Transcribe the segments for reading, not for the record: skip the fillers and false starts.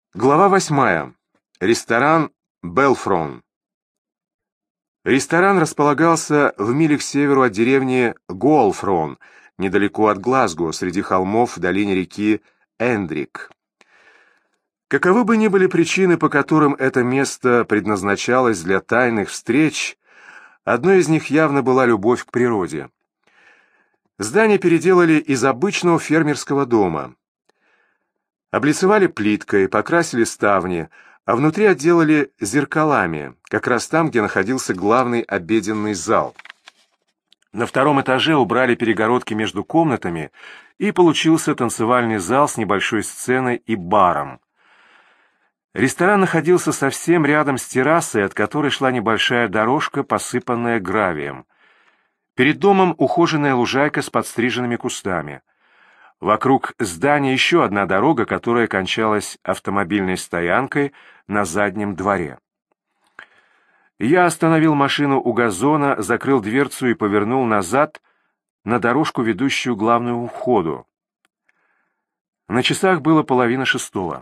Глава 8. Ресторан «Белфрон». Ресторан располагался в миле к северу от деревни Голфрон, недалеко от Глазго, среди холмов в долине реки Эндрик. Каковы бы ни были причины, по которым это место предназначалось для тайных встреч, одной из них явно была любовь к природе. Здание переделали из обычного фермерского дома. Облицевали плиткой, покрасили ставни, а внутри отделали зеркалами, как раз там, где находился главный обеденный зал. На втором этаже убрали перегородки между комнатами, и получился танцевальный зал с небольшой сценой и баром. Ресторан находился совсем рядом с террасой, от которой шла небольшая дорожка, посыпанная гравием. Перед домом ухоженная лужайка с подстриженными кустами. Вокруг здания еще одна дорога, которая кончалась автомобильной стоянкой на заднем дворе. Я остановил машину у газона, закрыл дверцу и повернул назад на дорожку, ведущую к главному входу. На часах было 5:30.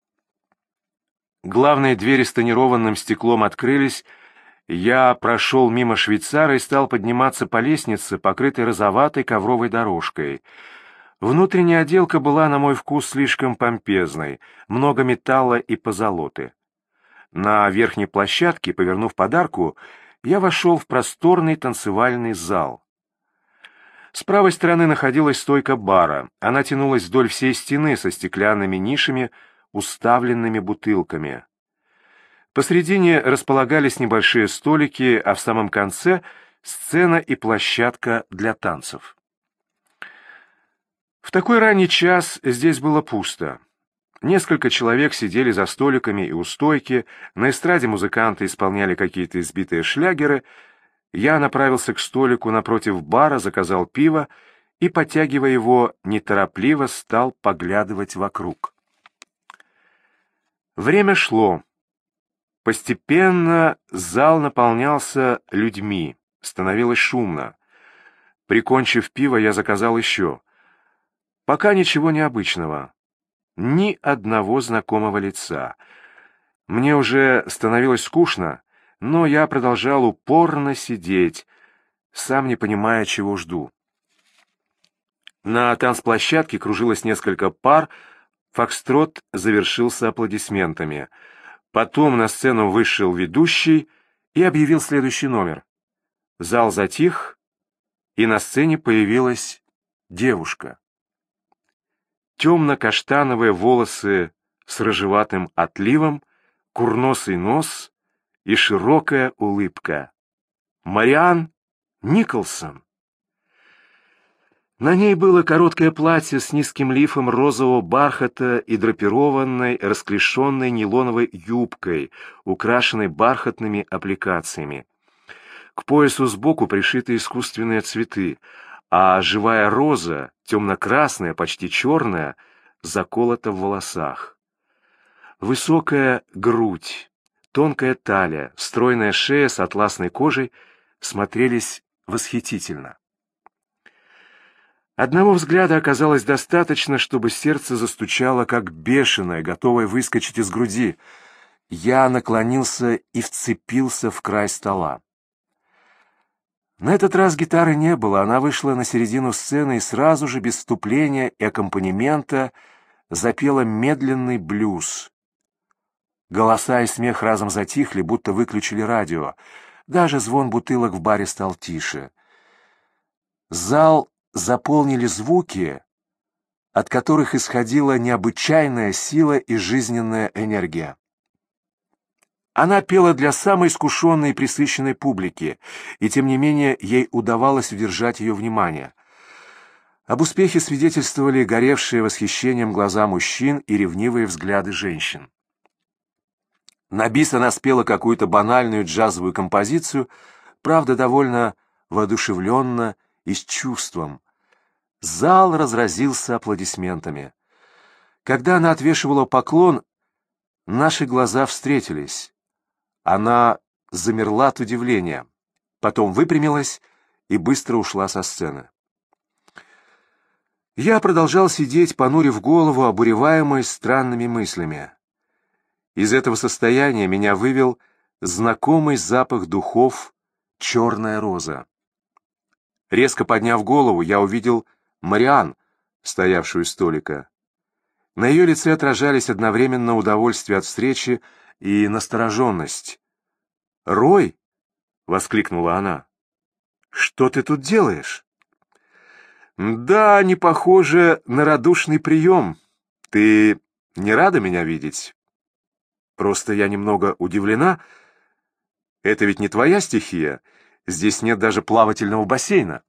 Главные двери с тонированным стеклом открылись, я прошел мимо швейцара и стал подниматься по лестнице, покрытой розоватой ковровой дорожкой. Внутренняя отделка была, на мой вкус, слишком помпезной, много металла и позолоты. На верхней площадке, повернув под арку, я вошел в просторный танцевальный зал. С правой стороны находилась стойка бара. Она тянулась вдоль всей стены со стеклянными нишами, уставленными бутылками. Посредине располагались небольшие столики, а в самом конце — сцена и площадка для танцев. В такой ранний час здесь было пусто. Несколько человек сидели за столиками и у стойки, на эстраде музыканты исполняли какие-то избитые шлягеры. Я направился к столику напротив бара, заказал пиво и, подтягивая его, неторопливо стал поглядывать вокруг. Время шло. Постепенно зал наполнялся людьми, становилось шумно. Прикончив пиво, я заказал еще. Пока ничего необычного. Ни одного знакомого лица. Мне уже становилось скучно, но я продолжал упорно сидеть, сам не понимая, чего жду. На танцплощадке кружилось несколько пар, фокстрот завершился аплодисментами. Потом на сцену вышел ведущий и объявил следующий номер. Зал затих, и на сцене появилась девушка. Темно-каштановые волосы с рыжеватым отливом, курносый нос и широкая улыбка. Мариан Николсон. На ней было короткое платье с низким лифом розового бархата и драпированной, расклешенной нейлоновой юбкой, украшенной бархатными аппликациями. К поясу сбоку пришиты искусственные цветы, а живая роза, темно-красная, почти черная, заколота в волосах. Высокая грудь, тонкая талия, стройная шея с атласной кожей смотрелись восхитительно. Одного взгляда оказалось достаточно, чтобы сердце застучало, как бешеное, готовое выскочить из груди. Я наклонился и вцепился в край стола. На этот раз гитары не было, она вышла на середину сцены и сразу же, без вступления и аккомпанемента, запела медленный блюз. Голоса и смех разом затихли, будто выключили радио. Даже звон бутылок в баре стал тише. Зал заполнили звуки, от которых исходила необычайная сила и жизненная энергия. Она пела для самой искушенной и пресыщенной публики, и тем не менее ей удавалось удержать ее внимание. Об успехе свидетельствовали горевшие восхищением глаза мужчин и ревнивые взгляды женщин. На бис она спела какую-то банальную джазовую композицию, правда, довольно воодушевленно и с чувством. Зал разразился аплодисментами. Когда она отвешивала поклон, наши глаза встретились. Она замерла от удивления, потом выпрямилась и быстро ушла со сцены. Я продолжал сидеть, понурив голову, обуреваемый странными мыслями. Из этого состояния меня вывел знакомый запах духов «Черная роза». Резко подняв голову, я увидел Мариан, стоявшую у столика. На ее лице отражались одновременно удовольствие от встречи и настороженность. «Рой!» — воскликнула она. «Что ты тут делаешь?» «Да, не похоже на радушный прием. Ты не рада меня видеть?» «Просто я немного удивлена. Это ведь не твоя стихия. Здесь нет даже плавательного бассейна».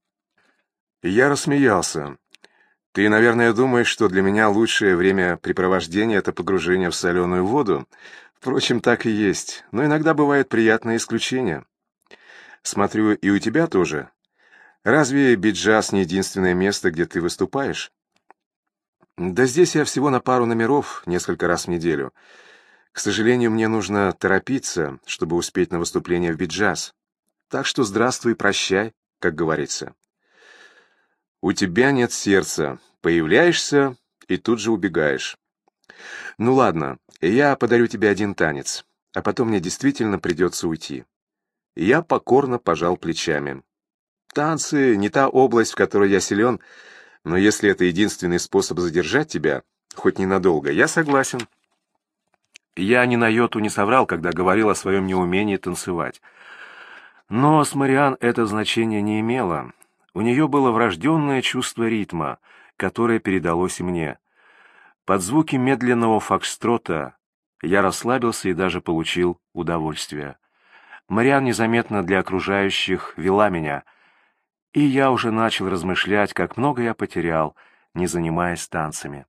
Я рассмеялся. «Ты, наверное, думаешь, что для меня лучшее времяпрепровождение — это погружение в соленую воду. Впрочем, так и есть, но иногда бывают приятные исключения. Смотрю, и у тебя тоже. Разве Биджаз не единственное место, где ты выступаешь?» «Да здесь я всего на пару номеров, несколько раз в неделю. К сожалению, мне нужно торопиться, чтобы успеть на выступление в Биджаз. Так что здравствуй, прощай, как говорится». «У тебя нет сердца. Появляешься и тут же убегаешь. Ну ладно, я подарю тебе один танец, а потом мне действительно придется уйти». Я покорно пожал плечами. Танцы — не та область, в которой я силен, но если это единственный способ задержать тебя, хоть ненадолго, я согласен. Я ни на йоту не соврал, когда говорил о своем неумении танцевать. Но с Мариан это значение не имело. У нее было врожденное чувство ритма, которое передалось и мне. Под звуки медленного фокстрота я расслабился и даже получил удовольствие. Мариан незаметно для окружающих вела меня, и я уже начал размышлять, как много я потерял, не занимаясь танцами.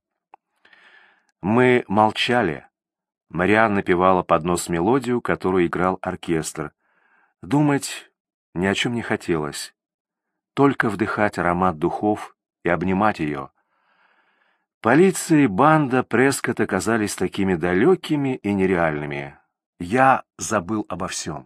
Мы молчали. Мариан напевала под нос мелодию, которую играл оркестр. Думать ни о чем не хотелось. Только вдыхать аромат духов и обнимать ее. Полиция и банда Прескотт оказались такими далекими и нереальными. Я забыл обо всем.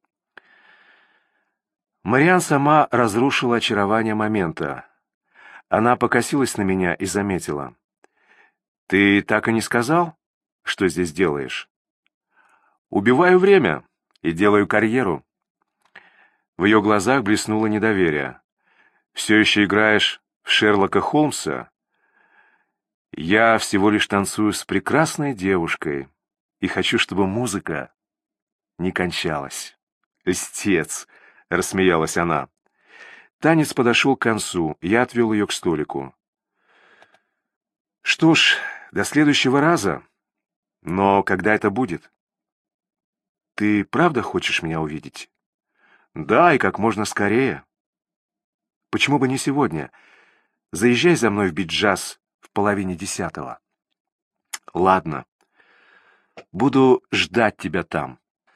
Мариан сама разрушила очарование момента. Она покосилась на меня и заметила. «Ты так и не сказал, что здесь делаешь?» «Убиваю время и делаю карьеру». В ее глазах блеснуло недоверие. «Все еще играешь в Шерлока Холмса?» «Я всего лишь танцую с прекрасной девушкой и хочу, чтобы музыка не кончалась». «Льстец!» — рассмеялась она. Танец подошел к концу, я отвел ее к столику. «Что ж, до следующего раза. Но когда это будет?» «Ты правда хочешь меня увидеть?» «Да, и как можно скорее». «Почему бы не сегодня? Заезжай за мной в Биджаз в 9:30. «Ладно. Буду ждать тебя там».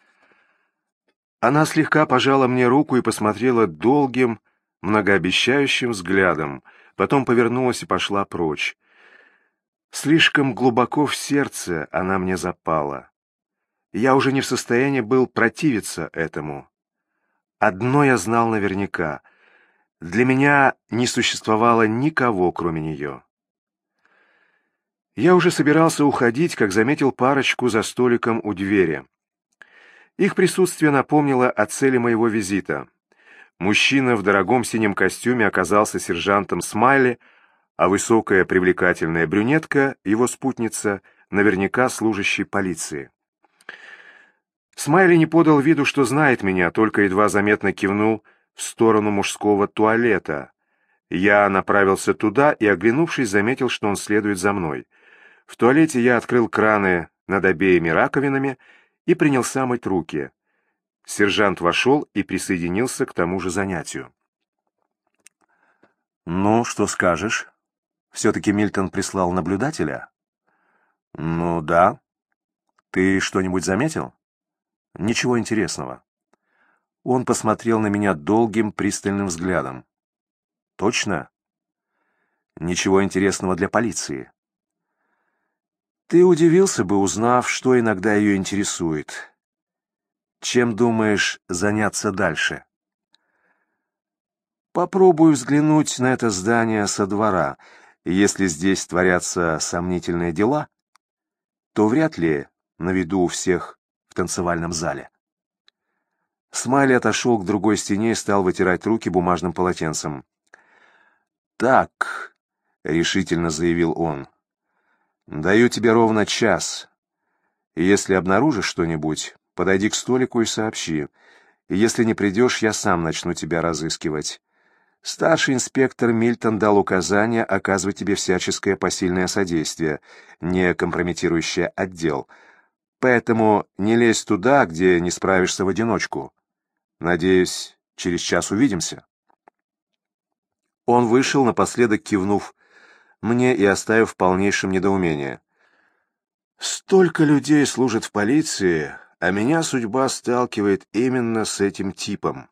Она слегка пожала мне руку и посмотрела долгим, многообещающим взглядом, потом повернулась и пошла прочь. Слишком глубоко в сердце она мне запала. Я уже не в состоянии был противиться этому. Одно я знал наверняка. Для меня не существовало никого, кроме нее. Я уже собирался уходить, как заметил парочку за столиком у двери. Их присутствие напомнило о цели моего визита. Мужчина в дорогом синем костюме оказался сержантом Смайли, а высокая привлекательная брюнетка, его спутница, наверняка служащий полиции. Смайли не подал виду, что знает меня, только едва заметно кивнул в сторону мужского туалета. Я направился туда и, оглянувшись, заметил, что он следует за мной. В туалете я открыл краны над обеими раковинами и принялся мыть руки. Сержант вошел и присоединился к тому же занятию. «Ну, что скажешь? Все-таки Мильтон прислал наблюдателя?» «Ну да. Ты что-нибудь заметил?» «Ничего интересного». Он посмотрел на меня долгим, пристальным взглядом. «Точно? Ничего интересного для полиции?» «Ты удивился бы, узнав, что иногда ее интересует. Чем думаешь заняться дальше?» «Попробую взглянуть на это здание со двора. Если здесь творятся сомнительные дела, то вряд ли на виду у всех в танцевальном зале. Смайли отошел к другой стене и стал вытирать руки бумажным полотенцем. «Так», — решительно заявил он, — «даю тебе ровно час. И если обнаружишь что-нибудь, подойди к столику и сообщи. И если не придешь, я сам начну тебя разыскивать. Старший инспектор Мильтон дал указание оказывать тебе всяческое посильное содействие, не компрометирующее отдел. Поэтому не лезь туда, где не справишься в одиночку. Надеюсь, через час увидимся». Он вышел, напоследок кивнув мне и оставив в полнейшем недоумении. Столько людей служит в полиции, а меня судьба сталкивает именно с этим типом.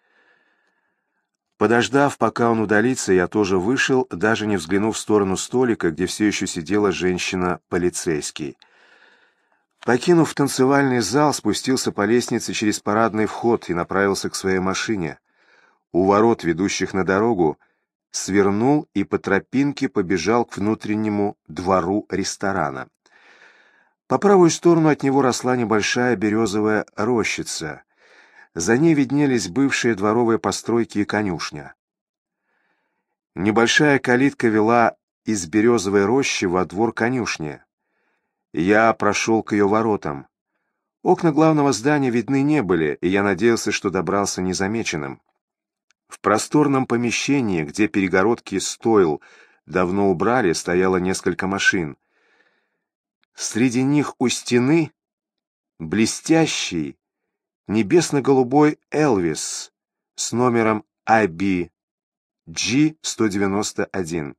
Подождав, пока он удалится, я тоже вышел, даже не взглянув в сторону столика, где все еще сидела женщина-полицейский. Покинув танцевальный зал, спустился по лестнице через парадный вход и направился к своей машине. У ворот, ведущих на дорогу, свернул и по тропинке побежал к внутреннему двору ресторана. По правую сторону от него росла небольшая березовая рощица. За ней виднелись бывшие дворовые постройки и конюшня. Небольшая калитка вела из березовой рощи во двор конюшни. Я прошел к ее воротам. Окна главного здания видны не были, и я надеялся, что добрался незамеченным. В просторном помещении, где перегородки стойл давно убрали, стояло несколько машин. Среди них у стены блестящий небесно-голубой Элвис с номером IBG-191.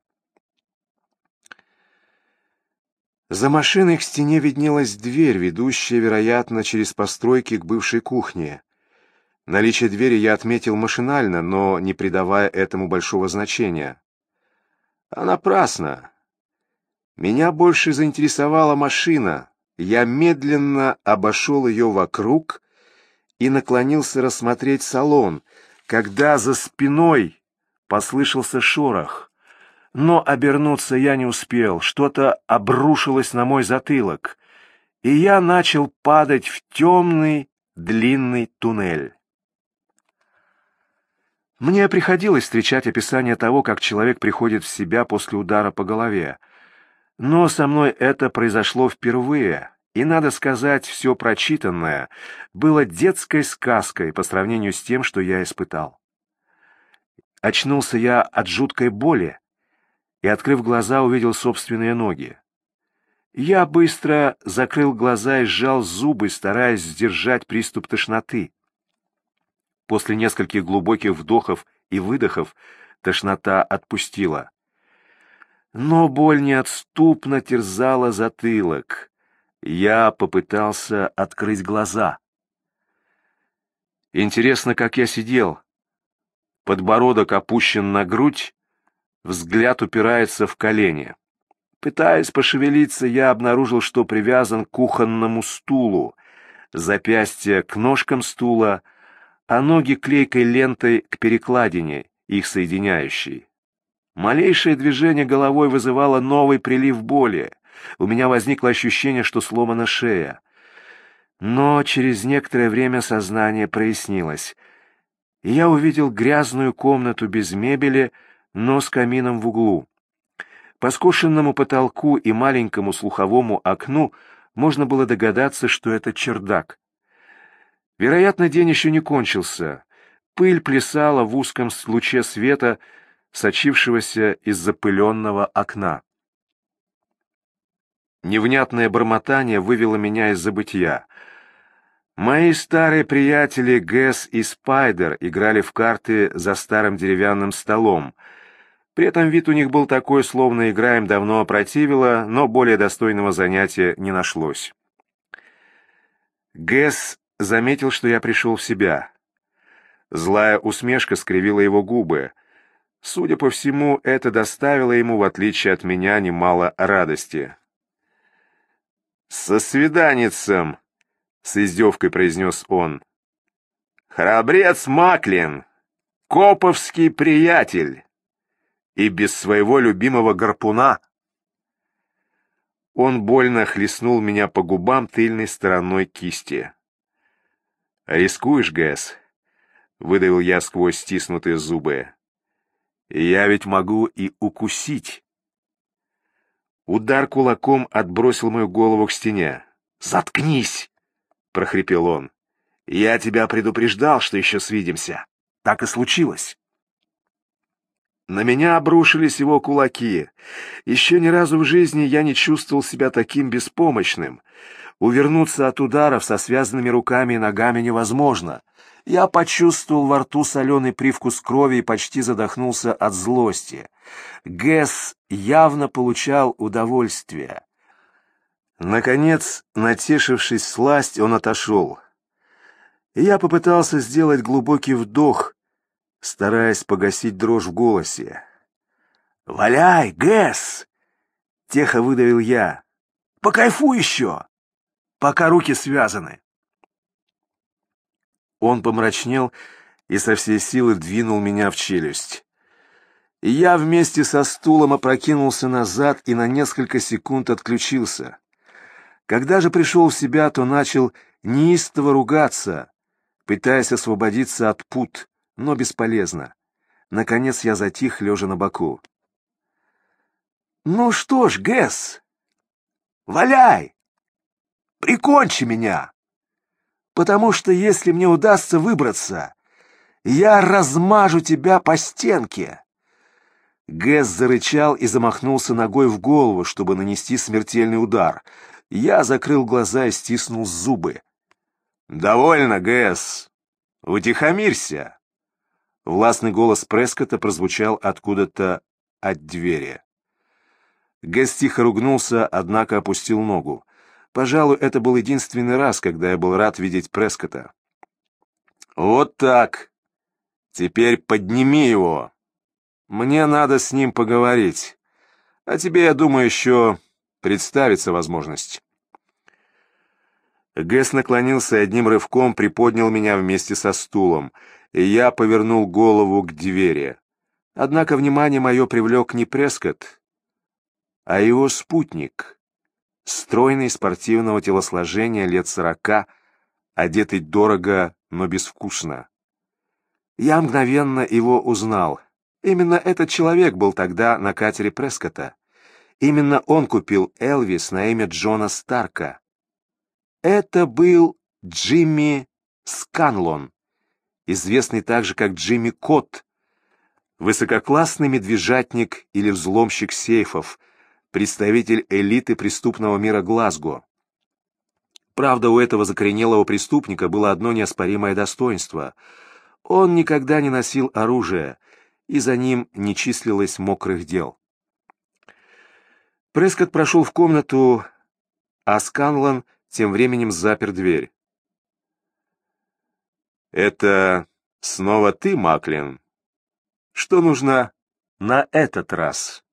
За машиной к стене виднелась дверь, ведущая, вероятно, через постройки к бывшей кухне. Наличие двери я отметил машинально, но не придавая этому большого значения. А напрасно. Меня больше заинтересовала машина. Я медленно обошел ее вокруг и наклонился рассмотреть салон, когда за спиной послышался шорох. Но обернуться я не успел, что-то обрушилось на мой затылок, и я начал падать в темный длинный туннель. Мне приходилось встречать описание того, как человек приходит в себя после удара по голове. Но со мной это произошло впервые, и, надо сказать, все прочитанное было детской сказкой по сравнению с тем, что я испытал. Очнулся я от жуткой боли и, открыв глаза, увидел собственные ноги. Я быстро закрыл глаза и сжал зубы, стараясь сдержать приступ тошноты. После нескольких глубоких вдохов и выдохов тошнота отпустила. Но боль неотступно терзала затылок. Я попытался открыть глаза. Интересно, как я сидел. Подбородок опущен на грудь, взгляд упирается в колени. Пытаясь пошевелиться, я обнаружил, что привязан к кухонному стулу, запястья к ножкам стула, а ноги клейкой лентой к перекладине, их соединяющей. Малейшее движение головой вызывало новый прилив боли. У меня возникло ощущение, что сломана шея. Но через некоторое время сознание прояснилось, и я увидел грязную комнату без мебели, но с камином в углу. По скошенному потолку и маленькому слуховому окну можно было догадаться, что это чердак. Вероятно, день еще не кончился. Пыль плясала в узком луче света, сочившегося из запыленного окна. Невнятное бормотание вывело меня из забытья. Мои старые приятели Гэс и Спайдер играли в карты за старым деревянным столом. При этом вид у них был такой, словно игра им давно опротивила, но более достойного занятия не нашлось. Гэс заметил, что я пришел в себя. Злая усмешка скривила его губы. Судя по всему, это доставило ему, в отличие от меня, немало радости. «Со свиданицем!» — с издевкой произнес он. «Храбрец Маклин! Коповский приятель! И без своего любимого гарпуна!» Он больно хлестнул меня по губам тыльной стороной кисти. «Рискуешь, Гэс?» — выдавил я сквозь стиснутые зубы. «Я ведь могу и укусить». Удар кулаком отбросил мою голову к стене. «Заткнись!» — прохрипел он. «Я тебя предупреждал, что еще свидимся. Так и случилось». На меня обрушились его кулаки. Еще ни разу в жизни я не чувствовал себя таким беспомощным. Увернуться от ударов со связанными руками и ногами невозможно. Я почувствовал во рту соленый привкус крови и почти задохнулся от злости. Гэс явно получал удовольствие. Наконец, натешившись всласть, он отошел. Я попытался сделать глубокий вдох, стараясь погасить дрожь в голосе. «Валяй, Гэс!» — тихо выдавил я. «Покайфуй еще, пока руки связаны». Он помрачнел и со всей силы двинул меня в челюсть. Я вместе со стулом опрокинулся назад и на несколько секунд отключился. Когда же пришел в себя, то начал неистово ругаться, пытаясь освободиться от пут, но бесполезно. Наконец я затих, лежа на боку. «Ну что ж, Гэс, валяй! Прикончи меня! Потому что если мне удастся выбраться, я размажу тебя по стенке!» Гэс зарычал и замахнулся ногой в голову, чтобы нанести смертельный удар. Я закрыл глаза и стиснул зубы. «Довольно, Гэс! Утихомирься!» Властный голос Прескотта прозвучал откуда-то от двери. Гэс тихо ругнулся, однако опустил ногу. Пожалуй, это был единственный раз, когда я был рад видеть Прескотта. «Вот так! Теперь подними его! Мне надо с ним поговорить. А тебе, я думаю, еще представится возможность». Гэс наклонился и одним рывком приподнял меня вместе со стулом, и я повернул голову к двери. Однако внимание мое привлек не Прескотт, а его спутник, стройный, спортивного телосложения, лет 40, одетый дорого, но безвкусно. Я мгновенно его узнал. Именно этот человек был тогда на катере Прескотта. Именно он купил Элвис на имя Джона Старка. Это был Джимми Сканлон, известный также как Джимми Кот, высококлассный медвежатник или взломщик сейфов, представитель элиты преступного мира Глазго. Правда, у этого закоренелого преступника было одно неоспоримое достоинство. Он никогда не носил оружие, и за ним не числилось мокрых дел. Прескотт прошел в комнату, а Сканлон тем временем запер дверь. «Это снова ты, Маклин? Что нужно на этот раз?»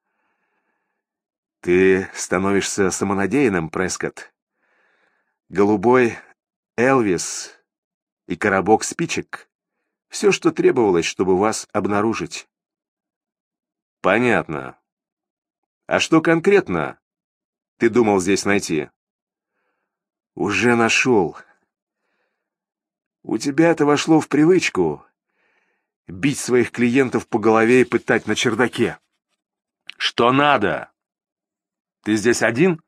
«Ты становишься самонадеянным, Прескотт. Голубой Элвис и коробок спичек — все, что требовалось, чтобы вас обнаружить». «Понятно. А что конкретно ты думал здесь найти?» «Уже нашел. У тебя это вошло в привычку — бить своих клиентов по голове и пытать на чердаке. Что надо? Ты здесь один?»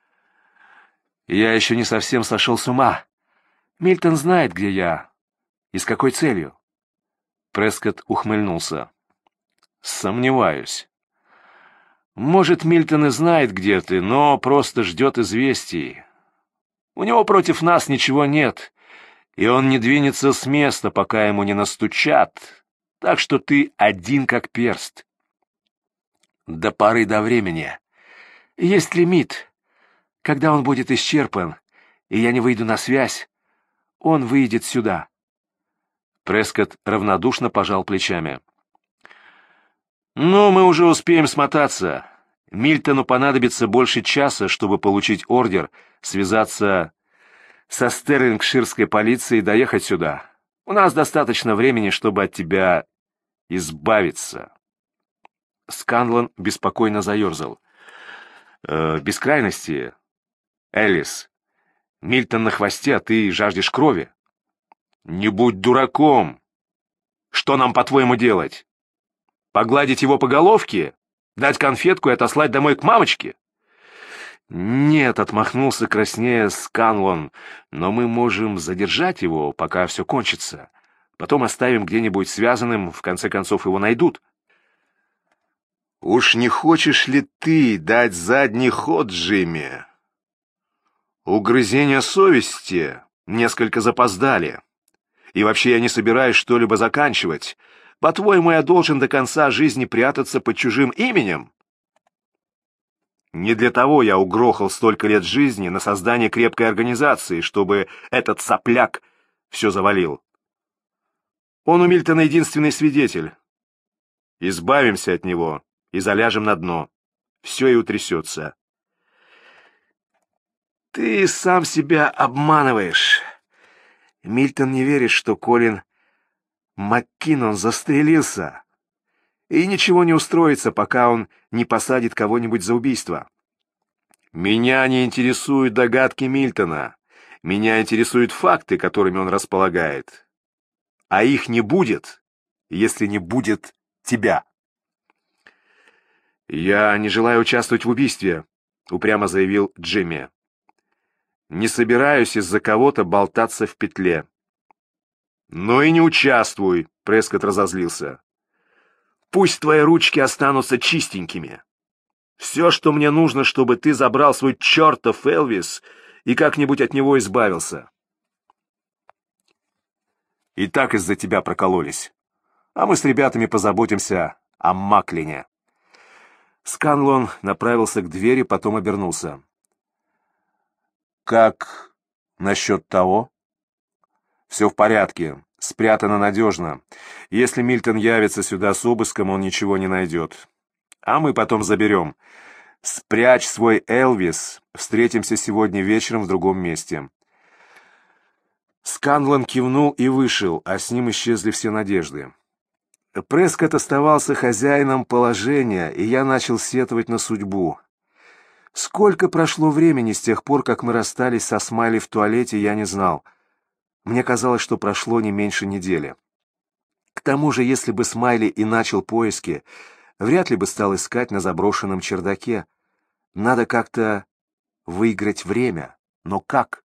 «Я еще не совсем сошел с ума. Мильтон знает, где я и с какой целью». Прескотт ухмыльнулся. «Сомневаюсь. Может, Мильтон и знает, где ты, но просто ждет известий. У него против нас ничего нет, и он не двинется с места, пока ему не настучат, так что ты один как перст. До поры до времени. Есть лимит. Когда он будет исчерпан, и я не выйду на связь, он выйдет сюда». Прескотт равнодушно пожал плечами. «Ну, мы уже успеем смотаться. Мильтону понадобится больше часа, чтобы получить ордер, связаться со стерлингширской полицией и доехать сюда. У нас достаточно времени, чтобы от тебя избавиться». Сканлон беспокойно заерзал. Без крайности. Элис, Мильтон на хвосте, а ты жаждешь крови. Не будь дураком. Что нам, по-твоему, делать? Погладить его по головке? Дать конфетку и отослать домой к мамочке? Нет, отмахнулся краснея Сканлон, но мы можем задержать его, пока все кончится. Потом оставим где-нибудь связанным, в конце концов его найдут. Уж не хочешь ли ты дать задний ход, Джимми? Угрызения совести несколько запоздали. И вообще я не собираюсь что-либо заканчивать. По-твоему, я должен до конца жизни прятаться под чужим именем? Не для того я угрохал столько лет жизни на создание крепкой организации, чтобы этот сопляк все завалил. Он у Мильтона единственный свидетель. Избавимся от него и заляжем на дно. Все и утрясется. Ты сам себя обманываешь. Мильтон не верит, что Колин МакКиннон застрелился. И ничего не устроится, пока он не посадит кого-нибудь за убийство. Меня не интересуют догадки Мильтона. Меня интересуют факты, которыми он располагает. А их не будет, если не будет тебя. «Я не желаю участвовать в убийстве», — упрямо заявил Джимми. «Не собираюсь из-за кого-то болтаться в петле». «Ну и не участвуй», — Прескотт разозлился. «Пусть твои ручки останутся чистенькими. Все, что мне нужно, чтобы ты забрал свой чертов Элвис и как-нибудь от него избавился». «И так из-за тебя прокололись. А мы с ребятами позаботимся о Маклине». Сканлон направился к двери, потом обернулся. «Как насчет того?» «Все в порядке. Спрятано надежно. Если Мильтон явится сюда с обыском, он ничего не найдет. А мы потом заберем. Спрячь свой Элвис. Встретимся сегодня вечером в другом месте». Сканлон кивнул и вышел, а с ним исчезли все надежды. Прескотт оставался хозяином положения, и я начал сетовать на судьбу. Сколько прошло времени с тех пор, как мы расстались со Смайли в туалете, я не знал. Мне казалось, что прошло не меньше недели. К тому же, если бы Смайли и начал поиски, вряд ли бы стал искать на заброшенном чердаке. Надо как-то выиграть время. Но как?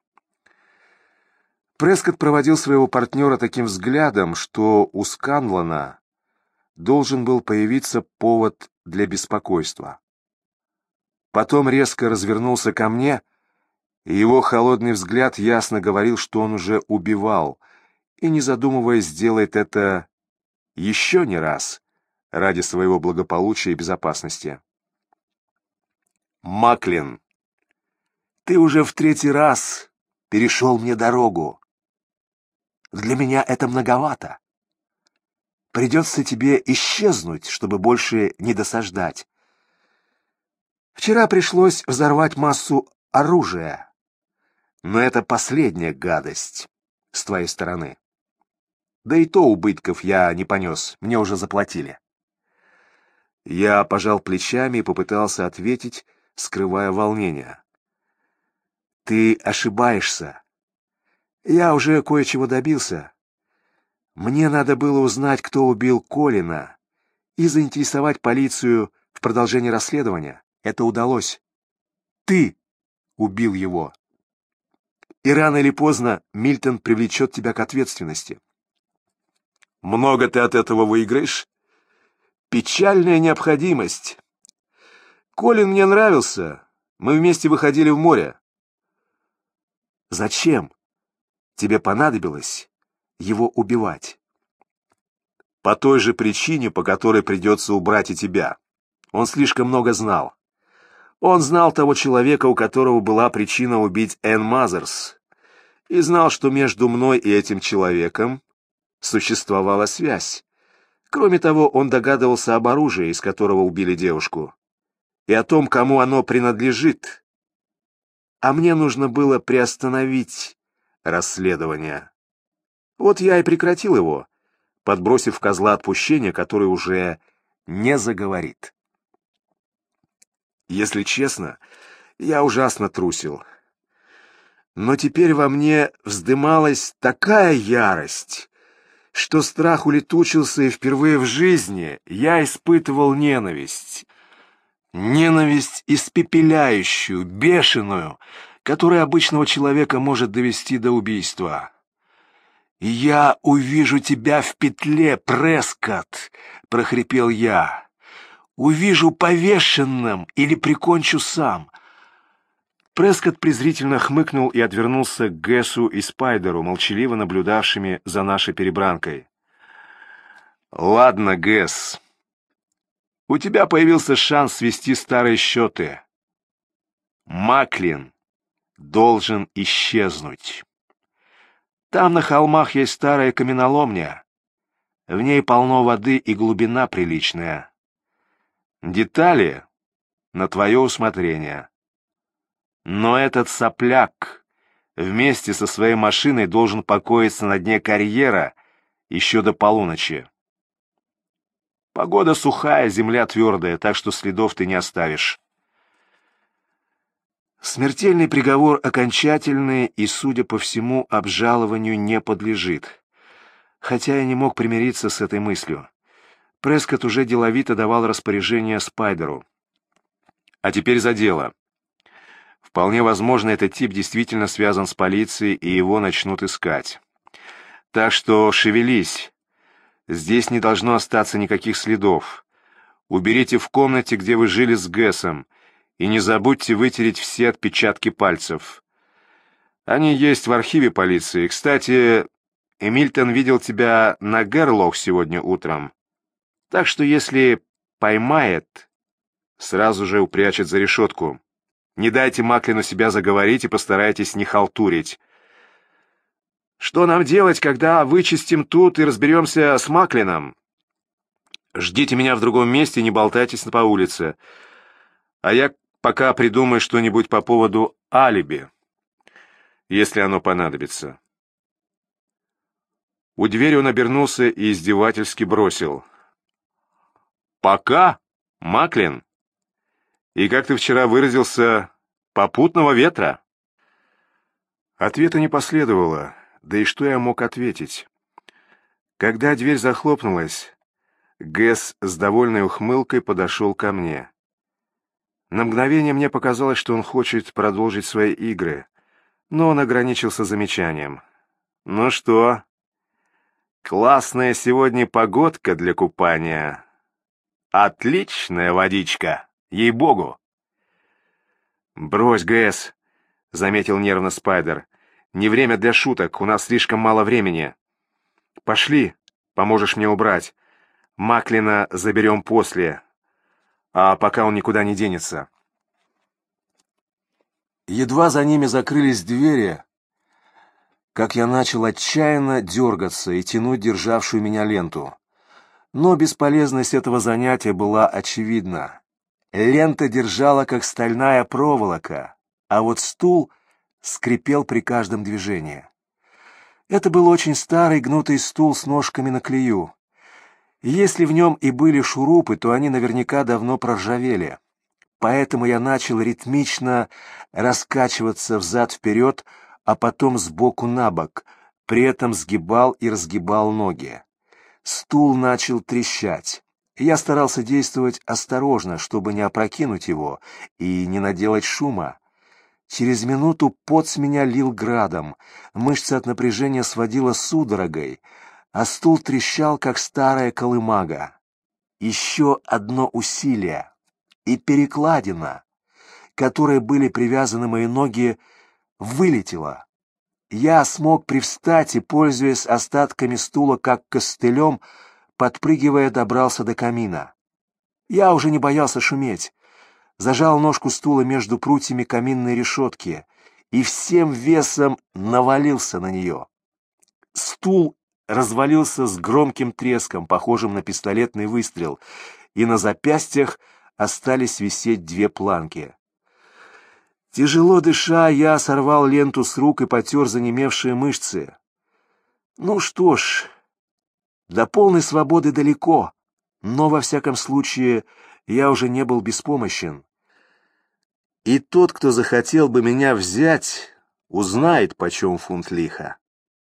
Прескотт проводил своего партнера таким взглядом, что у Сканлона должен был появиться повод для беспокойства. Потом резко развернулся ко мне, и его холодный взгляд ясно говорил, что он уже убивал, и, не задумываясь, сделает это еще не раз ради своего благополучия и безопасности. «Маклин, ты уже в 3-й раз перешел мне дорогу. Для меня это многовато. Придется тебе исчезнуть, чтобы больше не досаждать. Вчера пришлось взорвать массу оружия, но это последняя гадость с твоей стороны. Да и то убытков я не понес, мне уже заплатили». Я пожал плечами и попытался ответить, скрывая волнение. «Ты ошибаешься. Я уже кое-чего добился. Мне надо было узнать, кто убил Колина, и заинтересовать полицию в продолжении расследования. Это удалось. Ты убил его. И рано или поздно Мильтон привлечет тебя к ответственности. Много ты от этого выиграешь? Печальная необходимость. Колин мне нравился. Мы вместе выходили в море. Зачем тебе понадобилось его убивать? По той же причине, по которой придется убрать и тебя. Он слишком много знал. Он знал того человека, у которого была причина убить Энн Мазерс, и знал, что между мной и этим человеком существовала связь. Кроме того, он догадывался об оружии, из которого убили девушку, и о том, кому оно принадлежит. А мне нужно было приостановить расследование. Вот я и прекратил его, подбросив козла отпущения, который уже не заговорит. Если честно, я ужасно трусил. Но теперь во мне вздымалась такая ярость, что страх улетучился, и впервые в жизни я испытывал ненависть. Ненависть испепеляющую, бешеную, которая обычного человека может довести до убийства. «Я увижу тебя в петле, Прескотт!» — прохрипел я. «Увижу повешенным или прикончу сам!» Прескотт презрительно хмыкнул и отвернулся к Гэсу и Спайдеру, молчаливо наблюдавшими за нашей перебранкой. «Ладно, Гэс, у тебя появился шанс свести старые счеты. Маклин должен исчезнуть. Там на холмах есть старая каменоломня. В ней полно воды и глубина приличная. Детали на твое усмотрение. Но этот сопляк вместе со своей машиной должен покоиться на дне карьера еще до полуночи. Погода сухая, земля твердая, так что следов ты не оставишь. Смертельный приговор окончательный и, судя по всему, обжалованию не подлежит. Хотя я не мог примириться с этой мыслью. Прескотт уже деловито давал распоряжение Спайдеру. А теперь за дело. Вполне возможно, этот тип действительно связан с полицией, и его начнут искать. Так что шевелись. Здесь не должно остаться никаких следов. Уберите в комнате, где вы жили с Гэсом, и не забудьте вытереть все отпечатки пальцев. Они есть в архиве полиции. Кстати, Мильтон видел тебя на Гэрлох сегодня утром. Так что если поймает, сразу же упрячет за решетку. Не дайте Маклину себя заговорить и постарайтесь не халтурить. Что нам делать, когда вычистим тут и разберемся с Маклином? Ждите меня в другом месте, не болтайтесь по улице. А я пока придумаю что-нибудь по поводу алиби, если оно понадобится. У двери он обернулся и издевательски бросил. «Пока, Маклин? И, как ты вчера выразился, попутного ветра?» Ответа не последовало, да и что я мог ответить? Когда дверь захлопнулась, Гэс с довольной ухмылкой подошел ко мне. На мгновение мне показалось, что он хочет продолжить свои игры, но он ограничился замечанием. «Ну что, классная сегодня погодка для купания. Отличная водичка, ей-богу!» «Брось, Гэс», — заметил нервно Спайдер. «Не время для шуток, у нас слишком мало времени. Пошли, поможешь мне убрать. Маклина заберем после, а пока он никуда не денется». Едва за ними закрылись двери, как я начал отчаянно дергаться и тянуть державшую меня ленту. Но бесполезность этого занятия была очевидна. Лента держала, как стальная проволока, а вот стул скрипел при каждом движении. Это был очень старый гнутый стул с ножками на клею. Если в нем и были шурупы, то они наверняка давно проржавели. Поэтому я начал ритмично раскачиваться взад-вперед, а потом сбоку на бок, при этом сгибал и разгибал ноги. Стул начал трещать. Я старался действовать осторожно, чтобы не опрокинуть его и не наделать шума. Через минуту пот с меня лил градом, мышцы от напряжения сводило судорогой, а стул трещал, как старая колымага. Еще одно усилие, и перекладина, к которой были привязаны мои ноги, вылетела. Я смог привстать и, пользуясь остатками стула как костылем, подпрыгивая, добрался до камина. Я уже не боялся шуметь. Зажал ножку стула между прутьями каминной решетки и всем весом навалился на нее. Стул развалился с громким треском, похожим на пистолетный выстрел, и на запястьях остались висеть две планки. Тяжело дыша, я сорвал ленту с рук и потер занемевшие мышцы. Ну что ж, до полной свободы далеко, но, во всяком случае, я уже не был беспомощен. И тот, кто захотел бы меня взять, узнает, почем фунт лиха.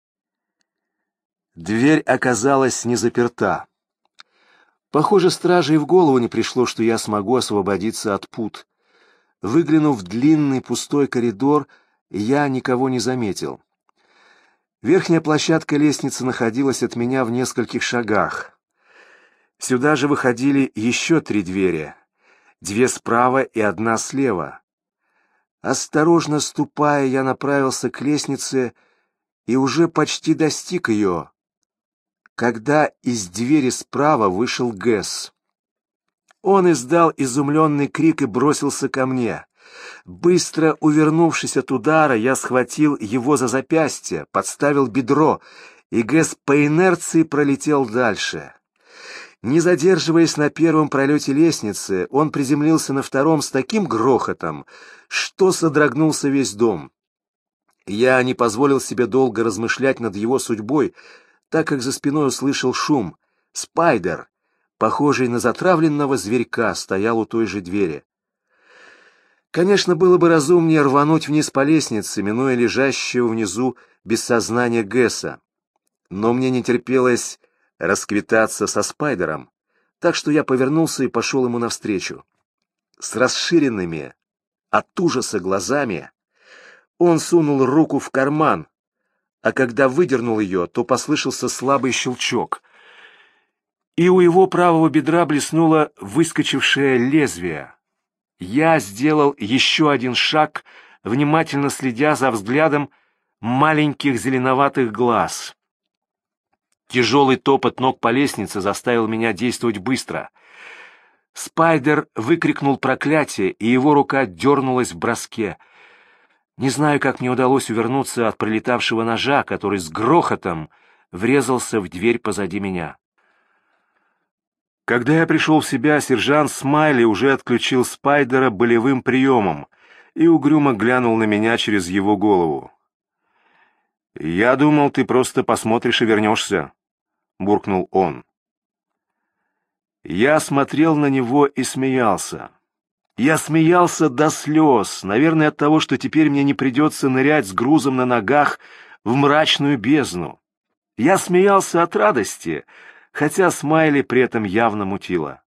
Дверь оказалась не заперта. Похоже, страже и в голову не пришло, что я смогу освободиться от пут. Выглянув в длинный пустой коридор, я никого не заметил. Верхняя площадка лестницы находилась от меня в нескольких шагах. Сюда же выходили еще 3 двери. 2 справа и 1 слева. Осторожно ступая, я направился к лестнице и уже почти достиг ее, когда из двери справа вышел Гэс. Он издал изумленный крик и бросился ко мне. Быстро увернувшись от удара, я схватил его за запястье, подставил бедро, и Гэс по инерции пролетел дальше. Не задерживаясь на первом пролете лестницы, он приземлился на втором с таким грохотом, что содрогнулся весь дом. Я не позволил себе долго размышлять над его судьбой, так как за спиной услышал шум. Спайдер, похожий на затравленного зверька, стоял у той же двери. Конечно, было бы разумнее рвануть вниз по лестнице, минуя лежащего внизу без сознания Гэса. Но мне не терпелось расквитаться со Спайдером, так что я повернулся и пошел ему навстречу. С расширенными от ужаса глазами он сунул руку в карман, а когда выдернул ее, то послышался слабый щелчок, и у его правого бедра блеснуло выскочившее лезвие. Я сделал еще 1 шаг, внимательно следя за взглядом маленьких зеленоватых глаз. Тяжелый топот ног по лестнице заставил меня действовать быстро. Спайдер выкрикнул проклятие, и его рука дернулась в броске. Не знаю, как мне удалось увернуться от прилетавшего ножа, который с грохотом врезался в дверь позади меня. Когда я пришел в себя, сержант Смайли уже отключил Спайдера болевым приемом и угрюмо глянул на меня через его голову. «Я думал, ты просто посмотришь и вернешься», — буркнул он. Я смотрел на него и смеялся. Я смеялся до слез, наверное, от того, что теперь мне не придется нырять с грузом на ногах в мрачную бездну. Я смеялся от радости, хотя Смайли при этом явно мутило.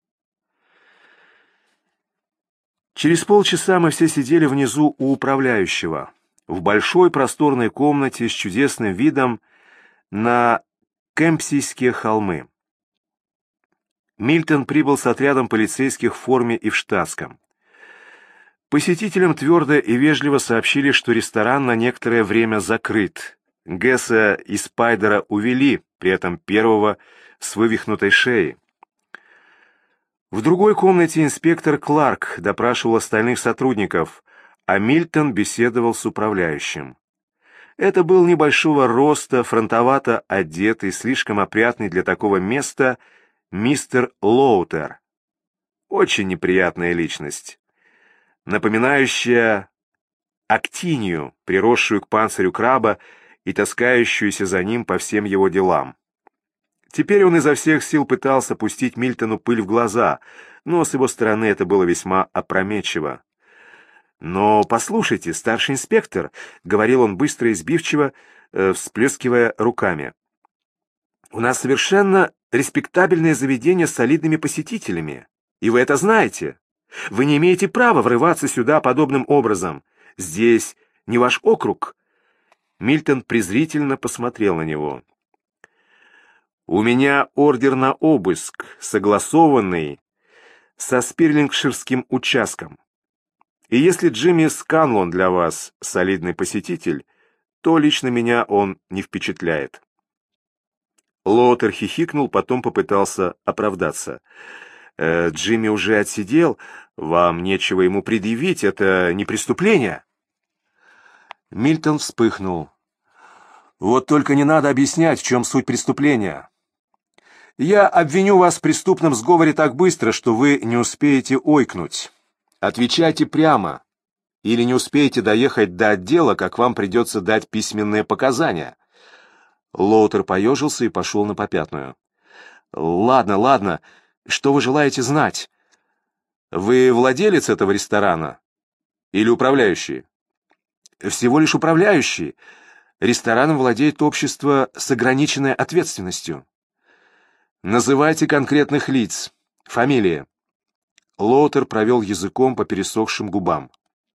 Через полчаса мы все сидели внизу у управляющего, в большой просторной комнате с чудесным видом на Кемпсийские холмы. Мильтон прибыл с отрядом полицейских в форме и в штатском. Посетителям твердо и вежливо сообщили, что ресторан на некоторое время закрыт. Гэса и Спайдера увели, при этом первого с вывихнутой шеей. В другой комнате инспектор Кларк допрашивал остальных сотрудников, а Мильтон беседовал с управляющим. Это был небольшого роста, фронтовато одетый, слишком опрятный для такого места мистер Лоутер. Очень неприятная личность, напоминающая актинию, приросшую к панцирю краба и таскающуюся за ним по всем его делам. Теперь он изо всех сил пытался пустить Мильтону пыль в глаза, но с его стороны это было весьма опрометчиво. «Но послушайте, старший инспектор», — говорил он быстро и сбивчиво, всплескивая руками, — «у нас совершенно респектабельное заведение с солидными посетителями, и вы это знаете. Вы не имеете права врываться сюда подобным образом. Здесь не ваш округ». Мильтон презрительно посмотрел на него. «У меня ордер на обыск, согласованный со Спирлингширским участком. И если Джимми Сканлон для вас солидный посетитель, то лично меня он не впечатляет». Лоутер хихикнул, потом попытался оправдаться. «Джимми уже отсидел, вам нечего ему предъявить, это не преступление». Мильтон вспыхнул. «Вот только не надо объяснять, в чем суть преступления. Я обвиню вас в преступном сговоре так быстро, что вы не успеете ойкнуть. Отвечайте прямо, или не успеете доехать до отдела, как вам придется дать письменные показания». Лоутер поежился и пошел на попятную. «Ладно, ладно, что вы желаете знать? Вы владелец этого ресторана?» Или управляющие? Всего лишь управляющие. Рестораном владеет общество с ограниченной ответственностью. Называйте конкретных лиц. Фамилия. Лоутер провел языком по пересохшим губам.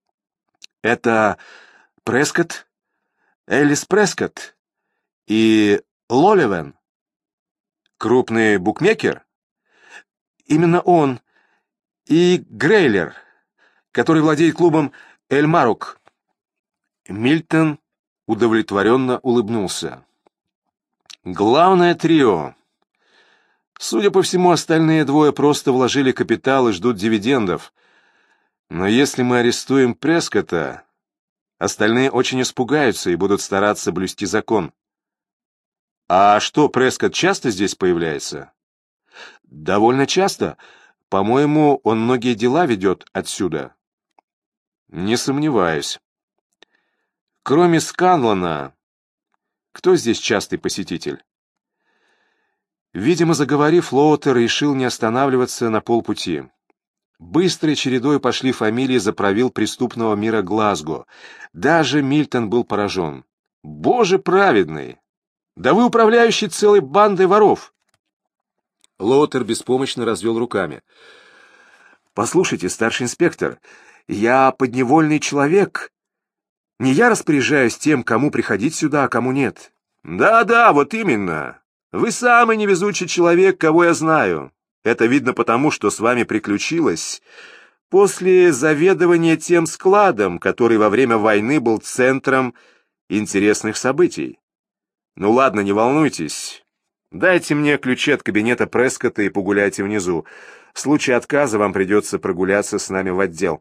Это Прескотт, Элис Прескотт и Лоливен. Крупный букмекер? Именно он. И Грейлер, который владеет клубом «Эль Марук». Мильтон удовлетворенно улыбнулся. Главное трио. Судя по всему, остальные двое просто вложили капитал и ждут дивидендов. Но если мы арестуем Прескотта, остальные очень испугаются и будут стараться блюсти закон. А что, Прескотт часто здесь появляется? Довольно часто. По-моему, он многие дела ведет отсюда. Не сомневаюсь. Кроме Сканлона, кто здесь частый посетитель? Видимо, заговорив, Лоутер решил не останавливаться на полпути. Быстрой чередой пошли фамилии заправил преступного мира Глазго. Даже Мильтон был поражен. Боже праведный! Да вы управляющий целой бандой воров! Лоутер беспомощно развел руками. Послушайте, старший инспектор, я подневольный человек. Не я распоряжаюсь тем, кому приходить сюда, а кому нет. Да-да, вот именно. Вы самый невезучий человек, кого я знаю. Это видно потому, что с вами приключилось после заведования тем складом, который во время войны был центром интересных событий. Ну ладно, не волнуйтесь. Дайте мне ключи от кабинета Прескотта и погуляйте внизу. В случае отказа вам придется прогуляться с нами в отдел.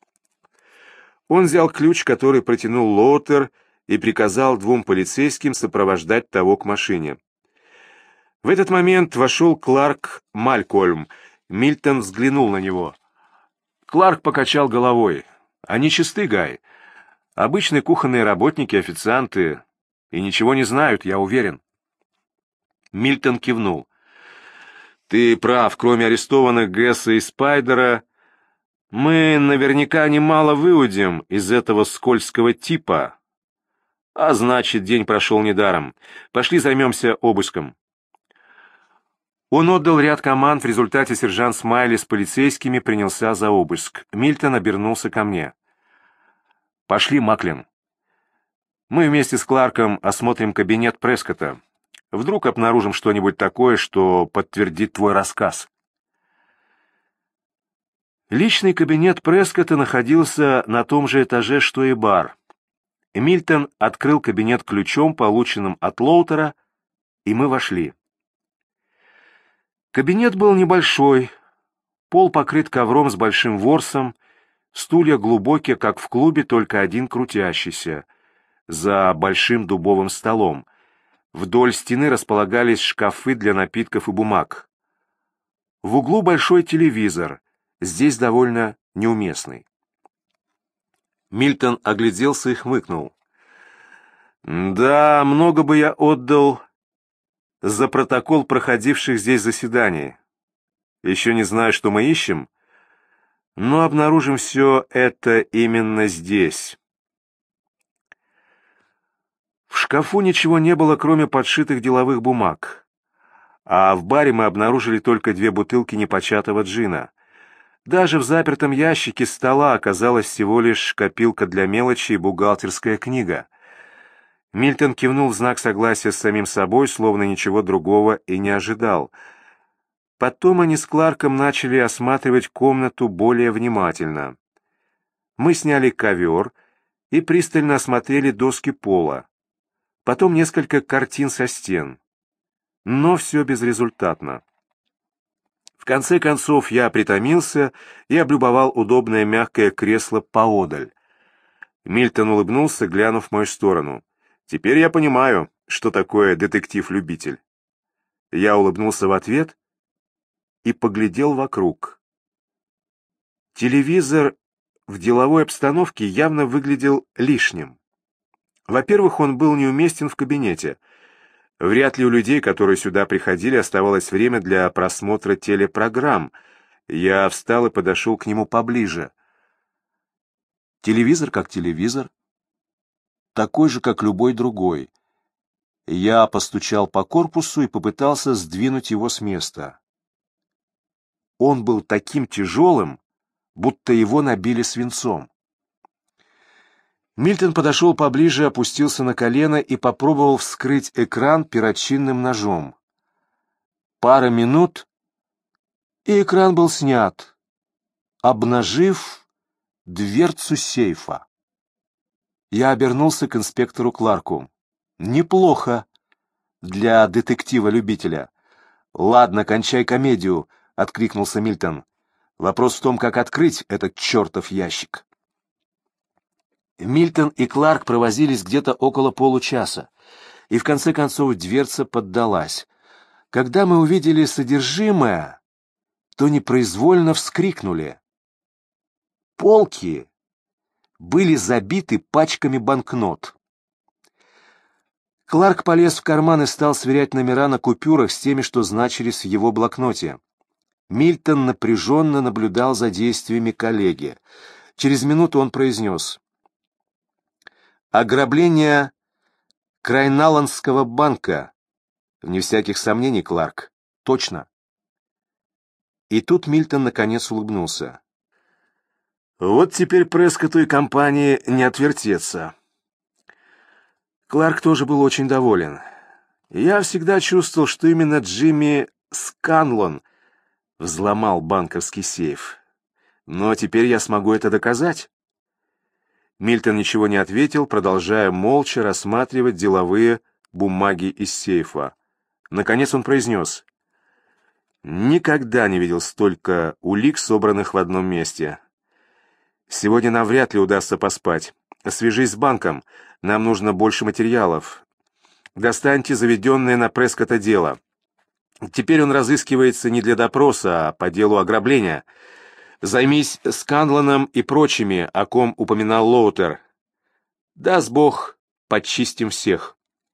Он взял ключ, который протянул Лоутер, и приказал двум полицейским сопровождать того к машине. В этот момент вошел Кларк Малькольм. Мильтон взглянул на него. Кларк покачал головой. «Они чисты, Гай. Обычные кухонные работники, официанты. И ничего не знают, я уверен». Мильтон кивнул. «Ты прав, кроме арестованных Гесса и Спайдера, мы наверняка немало выудим из этого скользкого типа. А значит, день прошел недаром. Пошли займемся обыском». Он отдал ряд команд, в результате сержант Смайли с полицейскими принялся за обыск. Мильтон обернулся ко мне. «Пошли, Маклин. Мы вместе с Кларком осмотрим кабинет Прескотта. Вдруг обнаружим что-нибудь такое, что подтвердит твой рассказ». Личный кабинет Прескотта находился на том же этаже, что и бар. Мильтон открыл кабинет ключом, полученным от Лоутера, и мы вошли. Кабинет был небольшой, пол покрыт ковром с большим ворсом, стулья глубокие, как в клубе, только один крутящийся, за большим дубовым столом. Вдоль стены располагались шкафы для напитков и бумаг. В углу большой телевизор, здесь довольно неуместный. Мильтон огляделся и хмыкнул. «Да, много бы я отдал за протокол проходивших здесь заседаний. Еще не знаю, что мы ищем, но обнаружим все это именно здесь». В шкафу ничего не было, кроме подшитых деловых бумаг, а в баре мы обнаружили только 2 бутылки непочатого джина. Даже в запертом ящике стола оказалась всего лишь копилка для мелочи и бухгалтерская книга. Мильтон кивнул в знак согласия с самим собой, словно ничего другого и не ожидал. Потом они с Кларком начали осматривать комнату более внимательно. Мы сняли ковер и пристально осмотрели доски пола. Потом несколько картин со стен. Но все безрезультатно. В конце концов я притомился и облюбовал удобное мягкое кресло поодаль. Мильтон улыбнулся, глянув в мою сторону. «Теперь я понимаю, что такое детектив-любитель». Я улыбнулся в ответ и поглядел вокруг. Телевизор в деловой обстановке явно выглядел лишним. Во-первых, он был неуместен в кабинете. Вряд ли у людей, которые сюда приходили, оставалось время для просмотра телепрограмм. Я встал и подошел к нему поближе. Телевизор как телевизор, такой же, как любой другой. Я постучал по корпусу и попытался сдвинуть его с места. Он был таким тяжелым, будто его набили свинцом. Мильтон подошел поближе, опустился на колено и попробовал вскрыть экран перочинным ножом. Пара минут, и экран был снят, обнажив дверцу сейфа. Я обернулся к инспектору Кларку. «Неплохо для детектива-любителя». «Ладно, кончай комедию», — откликнулся Мильтон. «Вопрос в том, как открыть этот чертов ящик». Мильтон и Кларк провозились где-то около получаса, и в конце концов дверца поддалась. Когда мы увидели содержимое, то непроизвольно вскрикнули. Полки были забиты пачками банкнот. Кларк полез в карман и стал сверять номера на купюрах с теми, что значились в его блокноте. Мильтон напряженно наблюдал за действиями коллеги. Через минуту он произнес: «Ограбление Крайналандского банка. Вне всяких сомнений, Кларк. Точно». И тут Мильтон наконец улыбнулся. «Вот теперь Прескотту и компании не отвертеться». Кларк тоже был очень доволен. Я всегда чувствовал, что именно Джимми Сканлон взломал банковский сейф. Но теперь я смогу это доказать. Мильтон ничего не ответил, продолжая молча рассматривать деловые бумаги из сейфа. Наконец он произнес: «Никогда не видел столько улик, собранных в одном месте. Сегодня нам вряд ли удастся поспать. Свяжись с банком, нам нужно больше материалов. Достаньте заведенное на Прескотта дело. Теперь он разыскивается не для допроса, а по делу ограбления. Займись Сканлоном и прочими, о ком упоминал Лоутер. Даст Бог, подчистим всех».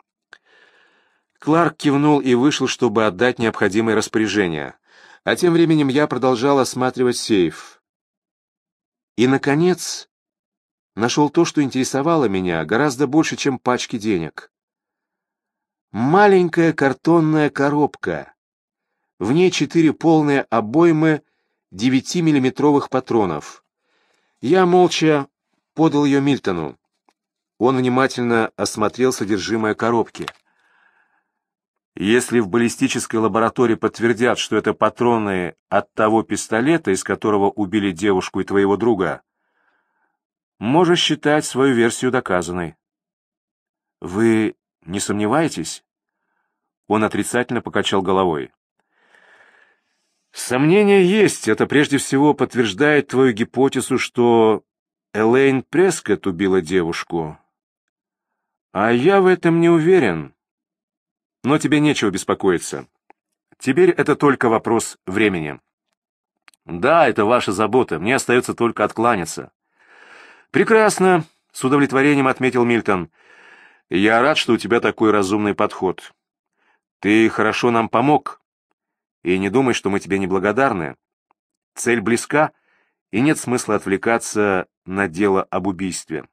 Кларк кивнул и вышел, чтобы отдать необходимые распоряжения. А тем временем я продолжал осматривать сейф. И, наконец, нашел то, что интересовало меня гораздо больше, чем пачки денег. Маленькая картонная коробка. В ней 4 полные обоймы 9-миллиметровых патронов. Я молча подал ее Мильтону. Он внимательно осмотрел содержимое коробки. «Если в баллистической лаборатории подтвердят, что это патроны от того пистолета, из которого убили девушку и твоего друга, можешь считать свою версию доказанной». «Вы не сомневаетесь?» Он отрицательно покачал головой. «Сомнения есть. Это прежде всего подтверждает твою гипотезу, что Элейн Прескотт убила девушку. А я в этом не уверен. Но тебе нечего беспокоиться. Теперь это только вопрос времени». «Да, это ваша забота. Мне остается только откланяться». «Прекрасно», — с удовлетворением отметил Мильтон. «Я рад, что у тебя такой разумный подход. Ты хорошо нам помог. И не думай, что мы тебе неблагодарны. Цель близка, и нет смысла отвлекаться на дело об убийстве».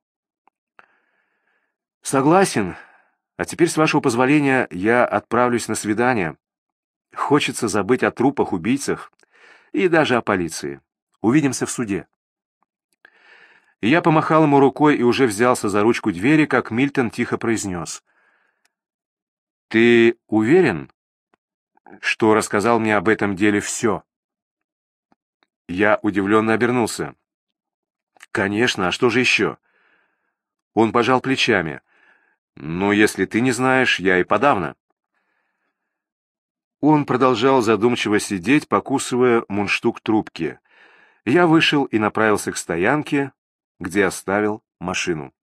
«Согласен. А теперь, с вашего позволения, я отправлюсь на свидание. Хочется забыть о трупах, убийцах и даже о полиции. Увидимся в суде». Я помахал ему рукой и уже взялся за ручку двери, как Мильтон тихо произнес: «Ты уверен, что рассказал мне об этом деле все?» Я удивленно обернулся. «Конечно, а что же еще?» Он пожал плечами. «Ну, если ты не знаешь, я и подавно». Он продолжал задумчиво сидеть, покусывая мундштук трубки. Я вышел и направился к стоянке, где оставил машину.